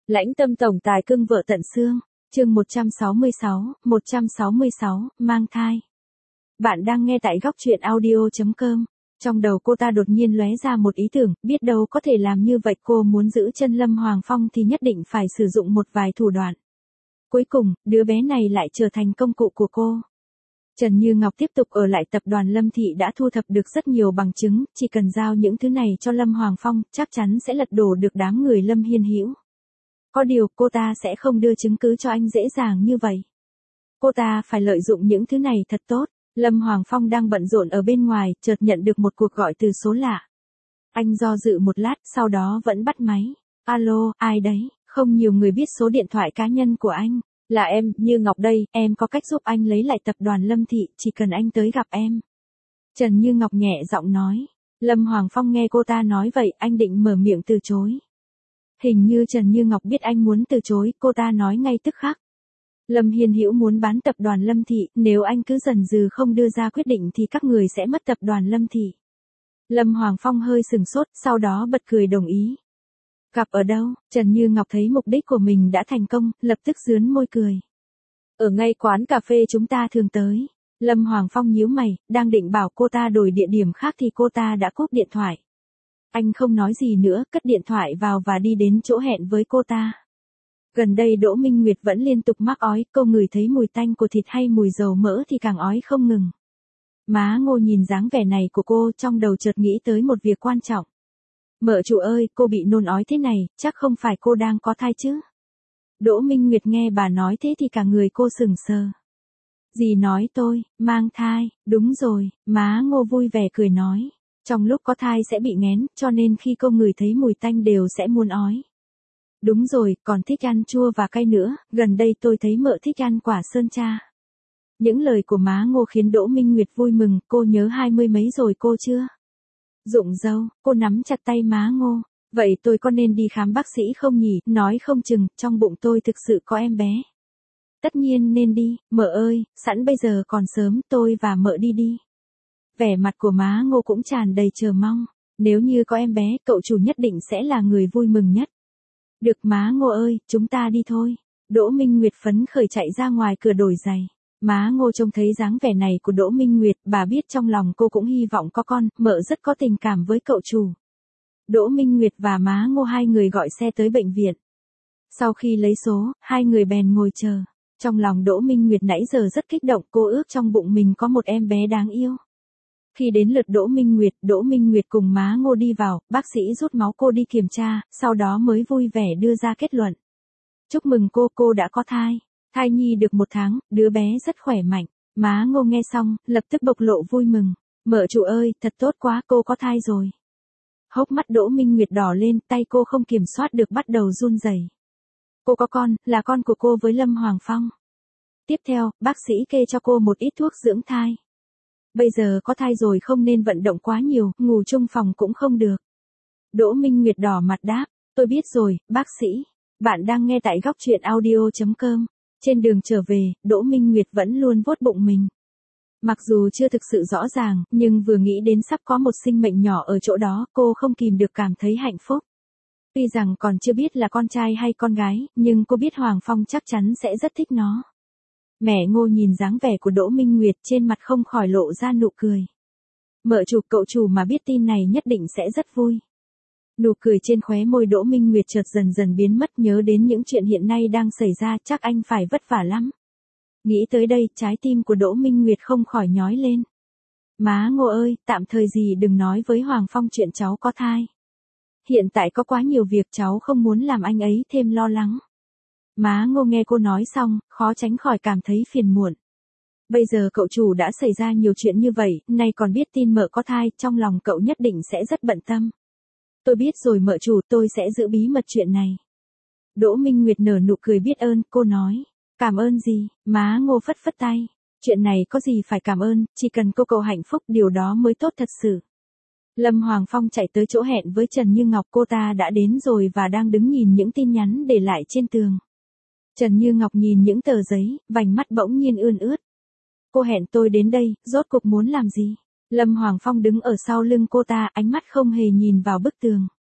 Lãnh tâm tổng tài cưng vợ tận xương, chương 166, mang thai. Bạn đang nghe tại góc truyện audio.com. Trong đầu cô ta đột nhiên lóe ra một ý tưởng, biết đâu có thể làm như vậy. Cô muốn giữ chân Lâm Hoàng Phong thì nhất định phải sử dụng một vài thủ đoạn. Cuối cùng, đứa bé này lại trở thành công cụ của cô. Trần Như Ngọc tiếp tục ở lại tập đoàn Lâm Thị đã thu thập được rất nhiều bằng chứng, chỉ cần giao những thứ này cho Lâm Hoàng Phong, chắc chắn sẽ lật đổ được đám người Lâm Hiên Hữu. Có điều cô ta sẽ không đưa chứng cứ cho anh dễ dàng như vậy. Cô ta phải lợi dụng những thứ này thật tốt. Lâm Hoàng Phong đang bận rộn ở bên ngoài, chợt nhận được một cuộc gọi từ số lạ. Anh do dự một lát, sau đó vẫn bắt máy. Alo, ai đấy? Không nhiều người biết số điện thoại cá nhân của anh. Là em, Như Ngọc đây, em có cách giúp anh lấy lại tập đoàn Lâm Thị, chỉ cần anh tới gặp em. Trần Như Ngọc nhẹ giọng nói. Lâm Hoàng Phong nghe cô ta nói vậy, anh định mở miệng từ chối. Hình như Trần Như Ngọc biết anh muốn từ chối, cô ta nói ngay tức khắc. Lâm Hiên Hữu muốn bán tập đoàn Lâm Thị, nếu anh cứ dần dừ không đưa ra quyết định thì các người sẽ mất tập đoàn Lâm Thị. Lâm Hoàng Phong hơi sừng sốt, sau đó bật cười đồng ý. Gặp ở đâu? Trần Như Ngọc thấy mục đích của mình đã thành công, lập tức rướn môi cười. Ở ngay quán cà phê chúng ta thường tới. Lâm Hoàng Phong nhíu mày, đang định bảo cô ta đổi địa điểm khác thì cô ta đã cúp điện thoại. Anh không nói gì nữa, cất điện thoại vào và đi đến chỗ hẹn với cô ta. Gần đây Đỗ Minh Nguyệt vẫn liên tục mắc ói, cô ngửi thấy mùi tanh của thịt hay mùi dầu mỡ thì càng ói không ngừng. Má Ngô nhìn dáng vẻ này của cô, trong đầu chợt nghĩ tới một việc quan trọng. Mợ chủ ơi, cô bị nôn ói thế này, chắc không phải cô đang có thai chứ? Đỗ Minh Nguyệt nghe bà nói thế thì cả người cô sững sờ. Dì nói tôi, mang thai, đúng rồi, má Ngô vui vẻ cười nói. Trong lúc có thai sẽ bị nghén, cho nên khi cô ngửi thấy mùi tanh đều sẽ muốn ói. Đúng rồi, còn thích ăn chua và cay nữa, gần đây tôi thấy mợ thích ăn quả sơn tra. Những lời của má Ngô khiến Đỗ Minh Nguyệt vui mừng, cô nhớ 20 mấy rồi cô chưa? Rụng râu, cô nắm chặt tay má Ngô. Vậy tôi có nên đi khám bác sĩ không nhỉ, nói không chừng, trong bụng tôi thực sự có em bé. Tất nhiên nên đi, mợ ơi, sẵn bây giờ còn sớm, tôi và mợ đi đi. Vẻ mặt của má Ngô cũng tràn đầy chờ mong. Nếu như có em bé, cậu chủ nhất định sẽ là người vui mừng nhất. Được má Ngô ơi, chúng ta đi thôi. Đỗ Minh Nguyệt phấn khởi chạy ra ngoài cửa đổi giày. Má Ngô trông thấy dáng vẻ này của Đỗ Minh Nguyệt, bà biết trong lòng cô cũng hy vọng có con, mợ rất có tình cảm với cậu chủ. Đỗ Minh Nguyệt và má Ngô hai người gọi xe tới bệnh viện. Sau khi lấy số, hai người bèn ngồi chờ. Trong lòng Đỗ Minh Nguyệt nãy giờ rất kích động, cô ước trong bụng mình có một em bé đáng yêu. Khi đến lượt Đỗ Minh Nguyệt cùng má Ngô đi vào, bác sĩ rút máu cô đi kiểm tra, sau đó mới vui vẻ đưa ra kết luận. Chúc mừng cô đã có thai. Thai nhi được 1 tháng, đứa bé rất khỏe mạnh. Má Ngô nghe xong, lập tức bộc lộ vui mừng. Mợ chủ ơi, thật tốt quá, cô có thai rồi. Hốc mắt Đỗ Minh Nguyệt đỏ lên, tay cô không kiểm soát được bắt đầu run rẩy. Cô có con, là con của cô với Lâm Hoàng Phong. Tiếp theo, bác sĩ kê cho cô một ít thuốc dưỡng thai. Bây giờ có thai rồi không nên vận động quá nhiều, ngủ chung phòng cũng không được. Đỗ Minh Nguyệt đỏ mặt đáp, tôi biết rồi, bác sĩ. Bạn đang nghe tại góc truyện audio.com. Trên đường trở về, Đỗ Minh Nguyệt vẫn luôn vuốt bụng mình. Mặc dù chưa thực sự rõ ràng, nhưng vừa nghĩ đến sắp có một sinh mệnh nhỏ ở chỗ đó, cô không kìm được cảm thấy hạnh phúc. Tuy rằng còn chưa biết là con trai hay con gái, nhưng cô biết Hoàng Phong chắc chắn sẽ rất thích nó. Mẹ Ngô nhìn dáng vẻ của Đỗ Minh Nguyệt, trên mặt không khỏi lộ ra nụ cười. Mợ chủ, cậu chủ mà biết tin này nhất định sẽ rất vui. Nụ cười trên khóe môi Đỗ Minh Nguyệt chợt dần dần biến mất, nhớ đến những chuyện hiện nay đang xảy ra, chắc anh phải vất vả lắm. Nghĩ tới đây, trái tim của Đỗ Minh Nguyệt không khỏi nhói lên. Má Ngô ơi, tạm thời gì đừng nói với Hoàng Phong chuyện cháu có thai. Hiện tại có quá nhiều việc, cháu không muốn làm anh ấy thêm lo lắng. Má Ngô nghe cô nói xong, khó tránh khỏi cảm thấy phiền muộn. Bây giờ cậu chủ đã xảy ra nhiều chuyện như vậy, nay còn biết tin mợ có thai, trong lòng cậu nhất định sẽ rất bận tâm. Tôi biết rồi mợ chủ, tôi sẽ giữ bí mật chuyện này. Đỗ Minh Nguyệt nở nụ cười biết ơn, cô nói. Cảm ơn gì? Má Ngô phất phất tay. Chuyện này có gì phải cảm ơn, chỉ cần cô cậu hạnh phúc, điều đó mới tốt thật sự. Lâm Hoàng Phong chạy tới chỗ hẹn với Trần Như Ngọc, cô ta đã đến rồi và đang đứng nhìn những tin nhắn để lại trên tường. Trần Như Ngọc nhìn những tờ giấy, vành mắt bỗng nhiên ươn ướt. Cô hẹn tôi đến đây, rốt cuộc muốn làm gì? Lâm Hoàng Phong đứng ở sau lưng cô ta, ánh mắt không hề nhìn vào bức tường.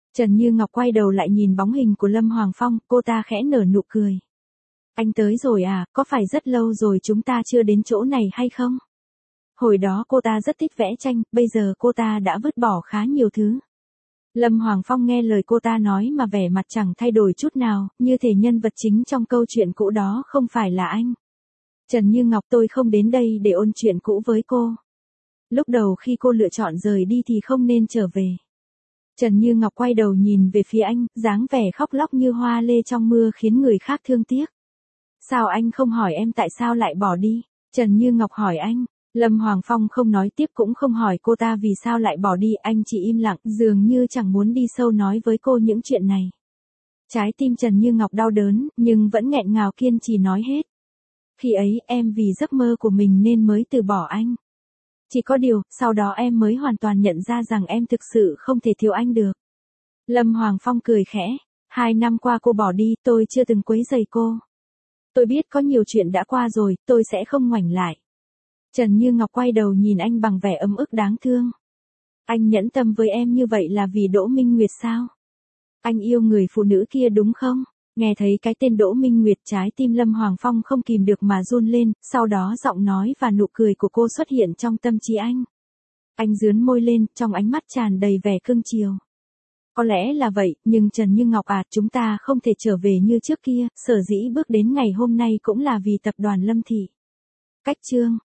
Trần Như Ngọc quay đầu lại nhìn bóng hình của Lâm Hoàng Phong, cô ta khẽ nở nụ cười. Anh tới rồi à, có phải rất lâu rồi chúng ta chưa đến chỗ này hay không? Hồi đó cô ta rất thích vẽ tranh, bây giờ cô ta đã vứt bỏ khá nhiều thứ. Lâm Hoàng Phong nghe lời cô ta nói mà vẻ mặt chẳng thay đổi chút nào, như thể nhân vật chính trong câu chuyện cũ đó không phải là anh. Trần Như Ngọc, tôi không đến đây để ôn chuyện cũ với cô. Lúc đầu khi cô lựa chọn rời đi thì không nên trở về. Trần Như Ngọc quay đầu nhìn về phía anh, dáng vẻ khóc lóc như hoa lê trong mưa khiến người khác thương tiếc. Sao anh không hỏi em tại sao lại bỏ đi? Trần Như Ngọc hỏi anh. Lâm Hoàng Phong không nói tiếp cũng không hỏi cô ta vì sao lại bỏ đi, anh chỉ im lặng, dường như chẳng muốn đi sâu nói với cô những chuyện này. Trái tim Trần Như Ngọc đau đớn, nhưng vẫn nghẹn ngào kiên trì nói hết. Khi ấy em vì giấc mơ của mình nên mới từ bỏ anh. Chỉ có điều, sau đó em mới hoàn toàn nhận ra rằng em thực sự không thể thiếu anh được. Lâm Hoàng Phong cười khẽ. 2 năm qua cô bỏ đi, tôi chưa từng quấy rầy cô. Tôi biết có nhiều chuyện đã qua rồi, tôi sẽ không ngoảnh lại. Trần Như Ngọc quay đầu nhìn anh bằng vẻ ấm ức đáng thương. Anh nhẫn tâm với em như vậy là vì Đỗ Minh Nguyệt sao? Anh yêu người phụ nữ kia đúng không? Nghe thấy cái tên Đỗ Minh Nguyệt, trái tim Lâm Hoàng Phong không kìm được mà run lên, sau đó giọng nói và nụ cười của cô xuất hiện trong tâm trí anh. Anh rướn môi lên, trong ánh mắt tràn đầy vẻ cưng chiều. Có lẽ là vậy, nhưng Trần Như Ngọc à, chúng ta không thể trở về như trước kia, sở dĩ bước đến ngày hôm nay cũng là vì tập đoàn Lâm Thị. Cách chương